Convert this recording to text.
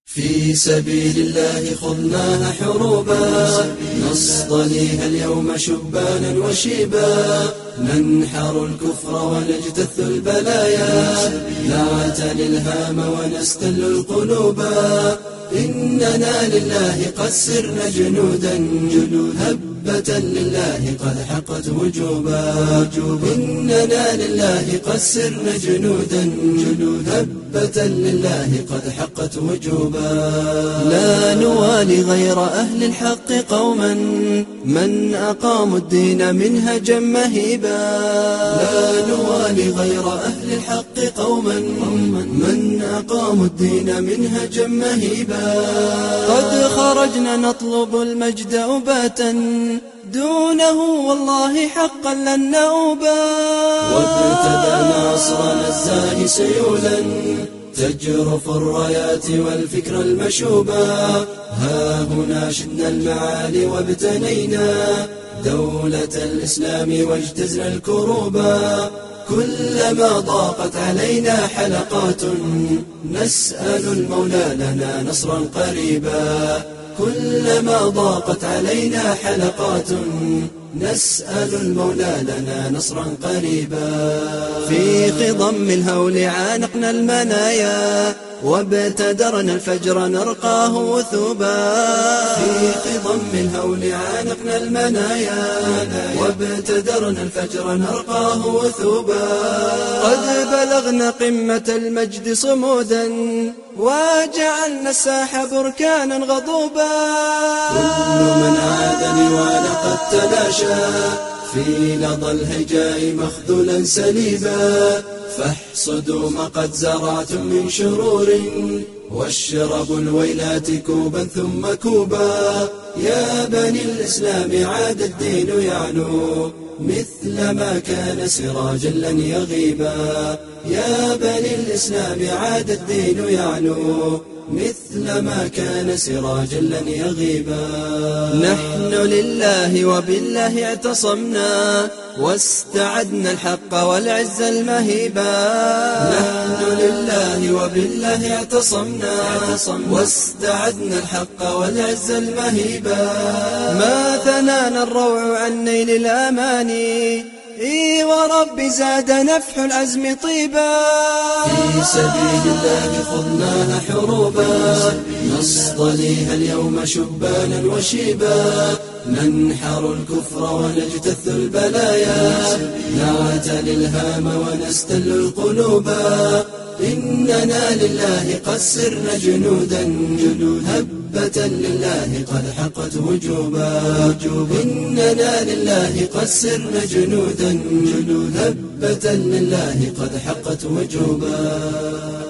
في سبيل الله خضناها حروبا، نصطليها اليوم شبانا وشيبا، ننحر الكفر ونجتث البلايا، نعتلي الهام ونستل القلوبا، إننا لله قد سرنا جنودا، هبة لله قد حقت وجوبا، إننا لله قد سرنا جنودا، هبة لله قد حقت وجوبا. لا نوالي غير أهل الحق قوما، من أقاموا الدين منهجا مهيبا، لا نوالي غير أهل الحق قوما، من أقاموا الدين منهجا مهيبا. قد خرجنا نطلب المجد أباتا، دونه والله حقا لن نؤبا، وابتدأنا عصرنا الزاهي سيولا، تجرف الرايات والفكر المشوبا، ها هنا شدنا المعالي وابتنينا دولة الإسلام واجتزنا الكروبا، كلما ضاقت علينا حلقات نسأل المولى لنا نصرا قريبا، كلما ضاقت علينا حلقات نسأل المولى لنا نصرا قريبا. في خضم الهول عانقنا المنايا، وابتدرنا الفجر نرقاه وثوبا، في خضم الهول عانقنا المنايا، وابتدرنا الفجر نرقاه وثوبا. قد بلغنا قمة المجد صمودا، وجعلنا الساح بركانا غضوبا، كل من عادني وانا قد تلاشى، في لظى الهجاء مخذولا سليبا، فاحصدوا ما قد زرعتم من شرور، واشربوا الويلات كوبا ثم كوبا، يا بني الإسلام عاد الدين يعلو، مثل ما كان سراجا لن يغيبا، يا بني الإسلام عاد الدين يعلو، مثل ما كان سراجا لن يغيبا. نحن لله وبالله اعتصمنا، واستعدنا الحق والعز المهيبا، نحن لله وبالله اعتصمنا، واستعدنا الحق والعز المهيبا. ما ثنانا الروع عن نيل الأماني، إي ورب زاد نفح العزم طيبا. في سبيل الله خضناها حروبا، نصطليها اليوم شبانا وشيبا، ننحر الكفر ونجتث البلايا، نعتلي الهام ونستل القلوبا، إننا لله قد سرنا جنودا، هبة لله قد حقت وجوبا، إننا لله قد سرنا جنودا، هبة لله قد حقت وجوبا.